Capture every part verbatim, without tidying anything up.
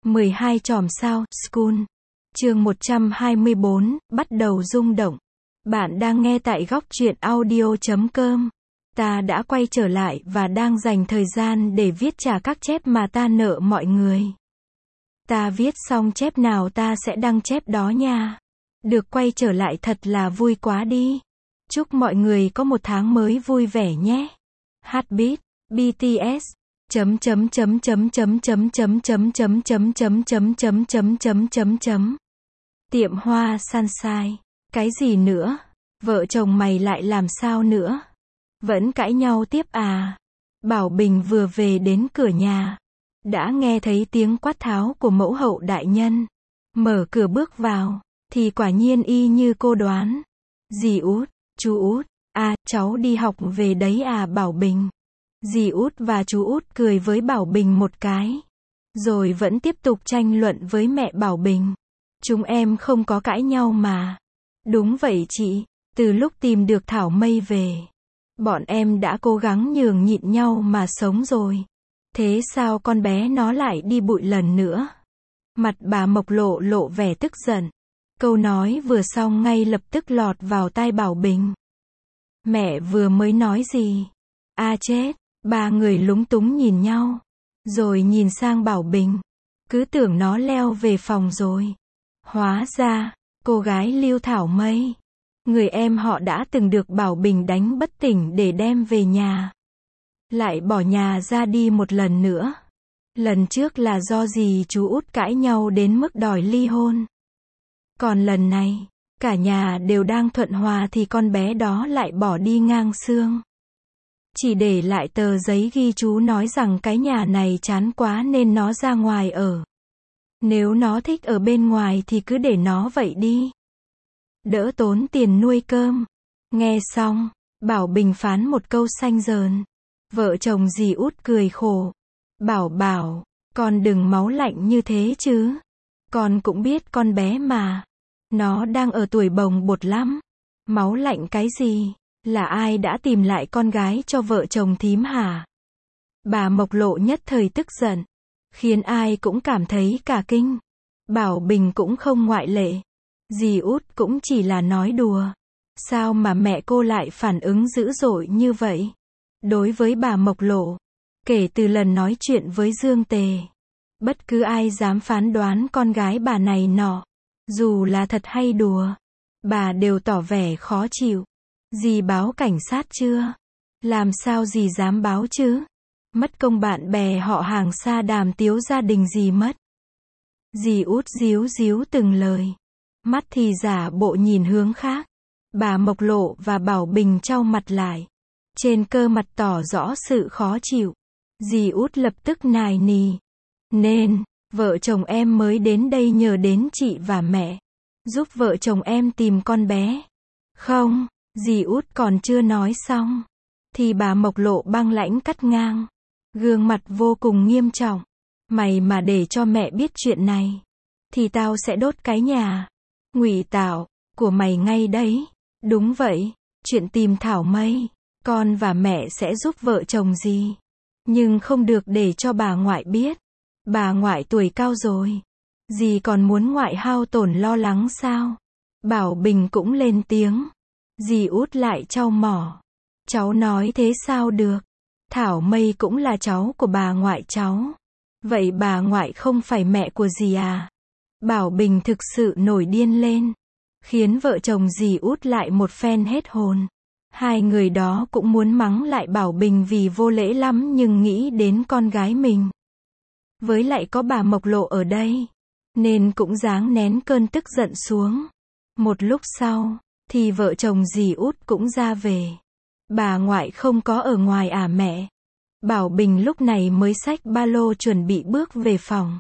mười hai chòm sao, School. Chương một trăm hai mươi bốn, bắt đầu rung động. Bạn đang nghe tại góc truyện audio chấm com. Ta đã quay trở lại và đang dành thời gian để viết trả các chép mà ta nợ mọi người. Ta viết xong chép nào ta sẽ đăng chép đó nha. Được quay trở lại thật là vui quá đi. Chúc mọi người có một tháng mới vui vẻ nhé. Heartbeat, bê tê ét, chấm chấm chấm chấm chấm chấm chấm chấm chấm chấm chấm chấm chấm chấm chấm chấm chấm. Tiệm hoa Sunshine. Cái gì nữa? Vợ chồng mày lại làm sao nữa? Vẫn cãi nhau tiếp à? Bảo Bình vừa về đến cửa nhà, đã nghe thấy tiếng quát tháo của mẫu hậu đại nhân. Mở cửa bước vào, thì quả nhiên y như cô đoán. Dì Út, chú Út, à, cháu đi học về đấy à Bảo Bình. Dì Út và chú Út cười với Bảo Bình một cái, rồi vẫn tiếp tục tranh luận với mẹ Bảo Bình. Chúng em không có cãi nhau mà. Đúng vậy chị, từ lúc tìm được Thảo Mây về, bọn em đã cố gắng nhường nhịn nhau mà sống rồi. Thế sao con bé nó lại đi bụi lần nữa? Mặt bà Mộc lộ lộ vẻ tức giận. Câu nói vừa xong ngay lập tức lọt vào tai Bảo Bình. Mẹ vừa mới nói gì? A chết, ba người lúng túng nhìn nhau, rồi nhìn sang Bảo Bình. Cứ tưởng nó leo về phòng rồi. Hóa ra, cô gái Lưu Thảo Mây, người em họ đã từng được Bảo Bình đánh bất tỉnh để đem về nhà, lại bỏ nhà ra đi một lần nữa. Lần trước là do dì chú Út cãi nhau đến mức đòi ly hôn. Còn lần này, cả nhà đều đang thuận hòa thì con bé đó lại bỏ đi ngang xương. Chỉ để lại tờ giấy ghi chú nói rằng cái nhà này chán quá nên nó ra ngoài ở. Nếu nó thích ở bên ngoài thì cứ để nó vậy đi. Đỡ tốn tiền nuôi cơm. Nghe xong, Bảo Bình phán một câu xanh dờn. Vợ chồng dì Út cười khổ. Bảo bảo, con đừng máu lạnh như thế chứ. Con cũng biết con bé mà. Nó đang ở tuổi bồng bột lắm. Máu lạnh cái gì? Là ai đã tìm lại con gái cho vợ chồng thím hả? Bà Mộc lộ nhất thời tức giận, khiến ai cũng cảm thấy cả kinh. Bảo Bình cũng không ngoại lệ. Dì Út cũng chỉ là nói đùa. Sao mà mẹ cô lại phản ứng dữ dội như vậy? Đối với bà Mộc lộ, kể từ lần nói chuyện với Dương Tề, bất cứ ai dám phán đoán con gái bà này nọ, dù là thật hay đùa, bà đều tỏ vẻ khó chịu. Dì báo cảnh sát chưa? Làm sao dì dám báo chứ? Mất công bạn bè họ hàng xa đàm tiếu gia đình dì mất. Dì Út díu díu từng lời, mắt thì giả bộ nhìn hướng khác. Bà Mộc lộ và Bảo Bình chau mặt lại, trên cơ mặt tỏ rõ sự khó chịu. Dì Út lập tức nài nỉ. Nên, vợ chồng em mới đến đây nhờ đến chị và mẹ, giúp vợ chồng em tìm con bé. Không, dì Út còn chưa nói xong, thì bà Mộc lộ băng lãnh cắt ngang, gương mặt vô cùng nghiêm trọng. Mày mà để cho mẹ biết chuyện này, thì tao sẽ đốt cái nhà ngụy tạo của mày ngay đấy. Đúng vậy, chuyện tìm Thảo Mây, con và mẹ sẽ giúp vợ chồng dì, nhưng không được để cho bà ngoại biết. Bà ngoại tuổi cao rồi, dì còn muốn ngoại hao tổn lo lắng sao? Bảo Bình cũng lên tiếng. Dì Út lại trao mỏ. Cháu nói thế sao được? Thảo Mây cũng là cháu của bà ngoại cháu. Vậy bà ngoại không phải mẹ của dì à? Bảo Bình thực sự nổi điên lên, khiến vợ chồng dì Út lại một phen hết hồn. Hai người đó cũng muốn mắng lại Bảo Bình vì vô lễ lắm nhưng nghĩ đến con gái mình, với lại có bà Mộc lộ ở đây, nên cũng ráng nén cơn tức giận xuống. Một lúc sau, thì vợ chồng dì Út cũng ra về. Bà ngoại không có ở ngoài à mẹ? Bảo Bình lúc này mới xách ba lô chuẩn bị bước về phòng.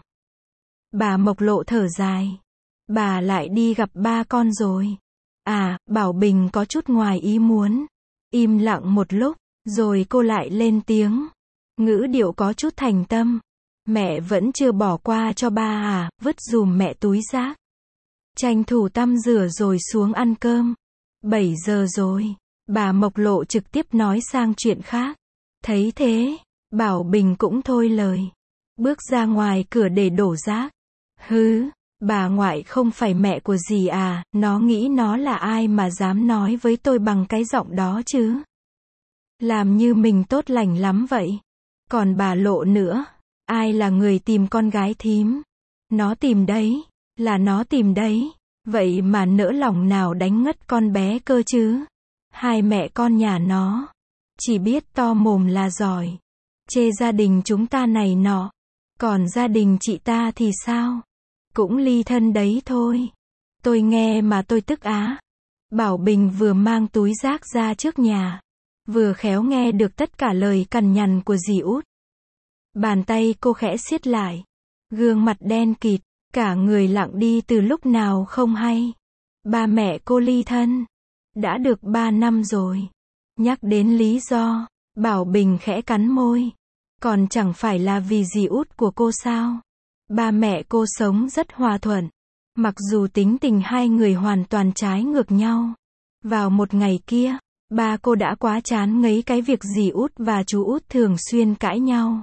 Bà Mộc lộ thở dài. Bà lại đi gặp ba con rồi. À, Bảo Bình có chút ngoài ý muốn. Im lặng một lúc, rồi cô lại lên tiếng. Ngữ điệu có chút thành tâm. Mẹ vẫn chưa bỏ qua cho ba à, vứt dùm mẹ túi rác. Tranh thủ tắm rửa rồi xuống ăn cơm. bảy giờ rồi. Bà Mộc lộ trực tiếp nói sang chuyện khác. Thấy thế, Bảo Bình cũng thôi lời, bước ra ngoài cửa để đổ rác. Hứ, bà ngoại không phải mẹ của dì à, nó nghĩ nó là ai mà dám nói với tôi bằng cái giọng đó chứ. Làm như mình tốt lành lắm vậy. Còn bà Lộ nữa, ai là người tìm con gái thím? Nó tìm đấy, là nó tìm đấy, vậy mà nỡ lòng nào đánh ngất con bé cơ chứ. Hai mẹ con nhà nó, chỉ biết to mồm là giỏi, chê gia đình chúng ta này nọ, còn gia đình chị ta thì sao? Cũng ly thân đấy thôi. Tôi nghe mà tôi tức á. Bảo Bình vừa mang túi rác ra trước nhà, vừa khéo nghe được tất cả lời cằn nhằn của dì út. Bàn tay cô khẽ siết lại, gương mặt đen kịt, cả người lặng đi từ lúc nào không hay. Ba mẹ cô ly thân, đã được ba năm rồi. Nhắc đến lý do, Bảo Bình khẽ cắn môi. Còn chẳng phải là vì dì út của cô sao? Ba mẹ cô sống rất hòa thuận, mặc dù tính tình hai người hoàn toàn trái ngược nhau. Vào một ngày kia, ba cô đã quá chán ngấy cái việc dì út và chú út thường xuyên cãi nhau.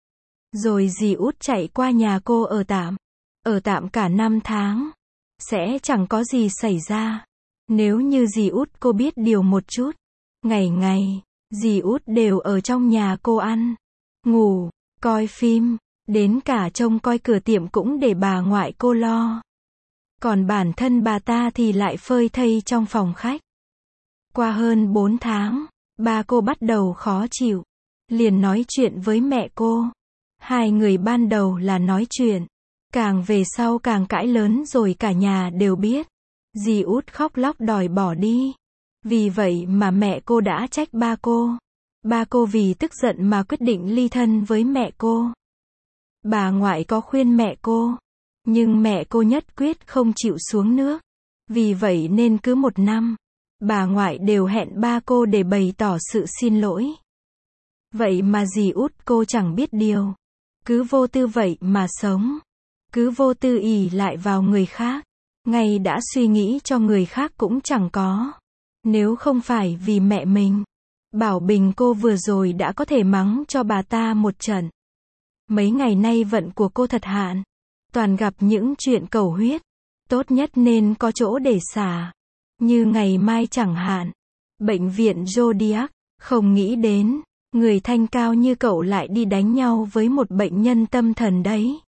Rồi dì út chạy qua nhà cô ở tạm. Ở tạm cả năm tháng. Sẽ chẳng có gì xảy ra. Nếu như dì út cô biết điều một chút. Ngày ngày, dì út đều ở trong nhà cô ăn, ngủ, coi phim, đến cả trông coi cửa tiệm cũng để bà ngoại cô lo. Còn bản thân bà ta thì lại phơi thây trong phòng khách. Qua hơn bốn tháng, ba cô bắt đầu khó chịu. Liền nói chuyện với mẹ cô. Hai người ban đầu là nói chuyện. Càng về sau càng cãi lớn rồi cả nhà đều biết. Dì út khóc lóc đòi bỏ đi. Vì vậy mà mẹ cô đã trách ba cô. Ba cô vì tức giận mà quyết định ly thân với mẹ cô. Bà ngoại có khuyên mẹ cô, nhưng mẹ cô nhất quyết không chịu xuống nước. Vì vậy nên cứ một năm, bà ngoại đều hẹn ba cô để bày tỏ sự xin lỗi. Vậy mà dì út cô chẳng biết điều. Cứ vô tư vậy mà sống. Cứ vô tư ỷ lại vào người khác. Ngay đã suy nghĩ cho người khác cũng chẳng có. Nếu không phải vì mẹ mình, Bảo Bình cô vừa rồi đã có thể mắng cho bà ta một trận. Mấy ngày nay vận của cô thật hạn. Toàn gặp những chuyện cầu huyết. Tốt nhất nên có chỗ để xả. Như ngày mai chẳng hạn. Bệnh viện Zodiac. Không nghĩ đến, người thanh cao như cậu lại đi đánh nhau với một bệnh nhân tâm thần đấy.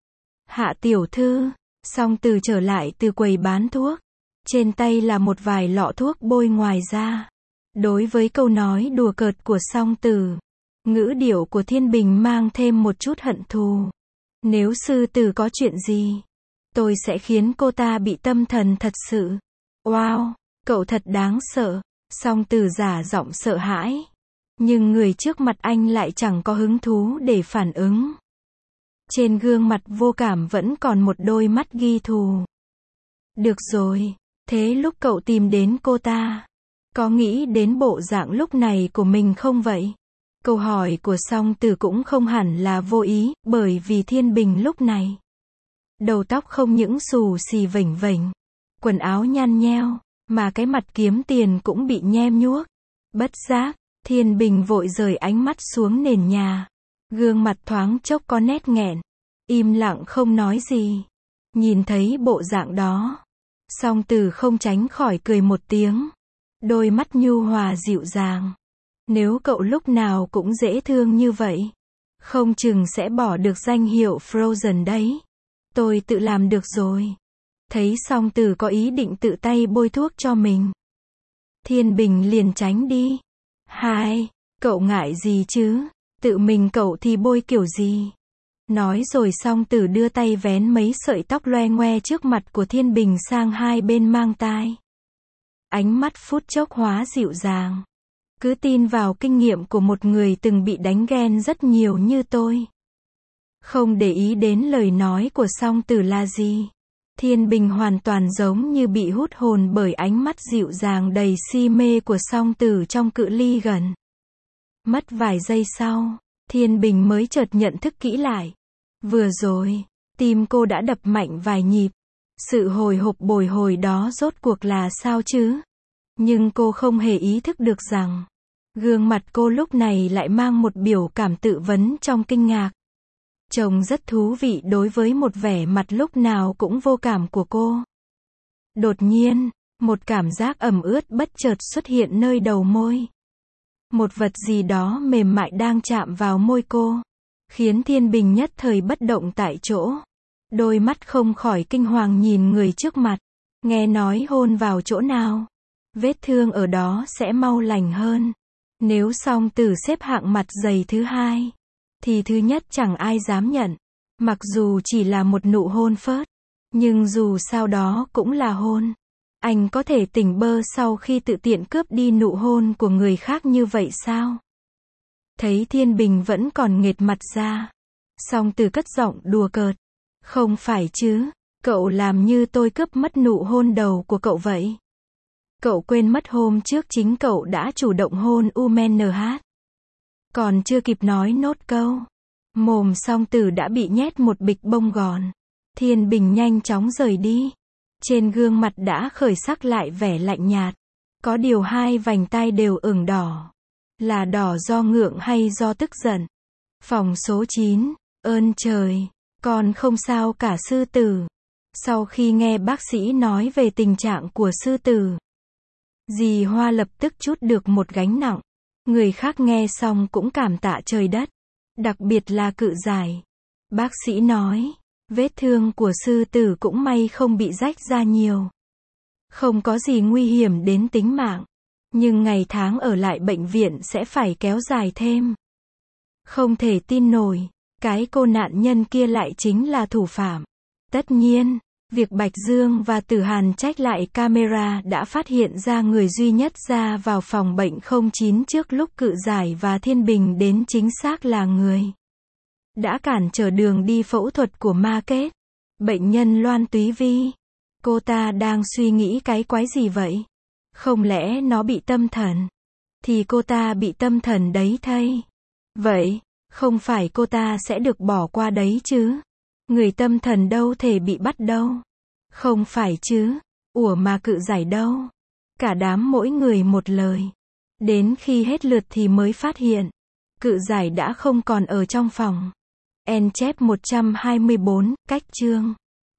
Hạ tiểu thư, Song Từ trở lại từ quầy bán thuốc. Trên tay là một vài lọ thuốc bôi ngoài da. Đối với câu nói đùa cợt của Song Từ, ngữ điệu của Thiên Bình mang thêm một chút hận thù. Nếu sư tử có chuyện gì, tôi sẽ khiến cô ta bị tâm thần thật sự. Wow, cậu thật đáng sợ. Song Từ giả giọng sợ hãi. Nhưng người trước mặt anh lại chẳng có hứng thú để phản ứng. Trên gương mặt vô cảm vẫn còn một đôi mắt ghi thù. Được rồi, thế lúc cậu tìm đến cô ta, có nghĩ đến bộ dạng lúc này của mình không vậy? Câu hỏi của Song Từ cũng không hẳn là vô ý, bởi vì Thiên Bình lúc này, đầu tóc không những xù xì vểnh vểnh, quần áo nhăn nheo, mà cái mặt kiếm tiền cũng bị nhem nhuốc. Bất giác, Thiên Bình vội rời ánh mắt xuống nền nhà. Gương mặt thoáng chốc có nét nghẹn, im lặng không nói gì. Nhìn thấy bộ dạng đó, Song Từ không tránh khỏi cười một tiếng. Đôi mắt nhu hòa dịu dàng. Nếu cậu lúc nào cũng dễ thương như vậy, không chừng sẽ bỏ được danh hiệu Frozen đấy. Tôi tự làm được rồi. Thấy Song Từ có ý định tự tay bôi thuốc cho mình, Thiên Bình liền tránh đi. Hai, cậu ngại gì chứ? Tự mình cậu thì bôi kiểu gì? Nói rồi Song Từ đưa tay vén mấy sợi tóc loe ngoe trước mặt của Thiên Bình sang hai bên mang tai. Ánh mắt phút chốc hóa dịu dàng. Cứ tin vào kinh nghiệm của một người từng bị đánh ghen rất nhiều như tôi. Không để ý đến lời nói của Song Từ là gì. Thiên Bình hoàn toàn giống như bị hút hồn bởi ánh mắt dịu dàng đầy si mê của Song Từ trong cự ly gần. Mất vài giây sau, Thiên Bình mới chợt nhận thức kỹ lại. Vừa rồi, tim cô đã đập mạnh vài nhịp. Sự hồi hộp bồi hồi đó rốt cuộc là sao chứ? Nhưng cô không hề ý thức được rằng, gương mặt cô lúc này lại mang một biểu cảm tự vấn trong kinh ngạc. Trông rất thú vị đối với một vẻ mặt lúc nào cũng vô cảm của cô. Đột nhiên, một cảm giác ẩm ướt bất chợt xuất hiện nơi đầu môi. Một vật gì đó mềm mại đang chạm vào môi cô, khiến Thiên Bình nhất thời bất động tại chỗ. Đôi mắt không khỏi kinh hoàng nhìn người trước mặt. Nghe nói hôn vào chỗ nào, vết thương ở đó sẽ mau lành hơn. Nếu Song Tử xếp hạng mặt dày thứ hai, thì thứ nhất chẳng ai dám nhận. Mặc dù chỉ là một nụ hôn phớt, nhưng dù sao đó cũng là hôn. Anh có thể tỉnh bơ sau khi tự tiện cướp đi nụ hôn của người khác như vậy sao? Thấy Thiên Bình vẫn còn nghệt mặt ra, Song Tử cất giọng đùa cợt. Không phải chứ, cậu làm như tôi cướp mất nụ hôn đầu của cậu vậy. Cậu quên mất hôm trước chính cậu đã chủ động hôn u em en hát. Còn chưa kịp nói nốt câu, mồm Song Tử đã bị nhét một bịch bông gòn. Thiên Bình nhanh chóng rời đi. Trên gương mặt đã khởi sắc lại vẻ lạnh nhạt. Có điều hai vành tai đều ửng đỏ. Là đỏ do ngượng hay do tức giận? Phòng số chín, ơn trời, con không sao cả sư tử. Sau khi nghe bác sĩ nói về tình trạng của sư tử, dì Hoa lập tức trút được một gánh nặng. Người khác nghe xong cũng cảm tạ trời đất. Đặc biệt là Cự Giải. Bác sĩ nói, vết thương của sư tử cũng may không bị rách ra nhiều. Không có gì nguy hiểm đến tính mạng. Nhưng ngày tháng ở lại bệnh viện sẽ phải kéo dài thêm. Không thể tin nổi, cái cô nạn nhân kia lại chính là thủ phạm. Tất nhiên, việc Bạch Dương và Tử Hàn trách lại camera đã phát hiện ra người duy nhất ra vào phòng bệnh không chín trước lúc Cự Giải và Thiên Bình đến chính xác là người đã cản trở đường đi phẫu thuật của Ma Kết. Bệnh nhân Loan Túy Vi. Cô ta đang suy nghĩ cái quái gì vậy? Không lẽ nó bị tâm thần? Thì cô ta bị tâm thần đấy thay. Vậy, không phải cô ta sẽ được bỏ qua đấy chứ? Người tâm thần đâu thể bị bắt đâu. Không phải chứ? Ủa mà Cự Giải đâu? Cả đám mỗi người một lời. Đến khi hết lượt thì mới phát hiện, Cự Giải đã không còn ở trong phòng. En chép một trăm hai mươi bốn, cách chương.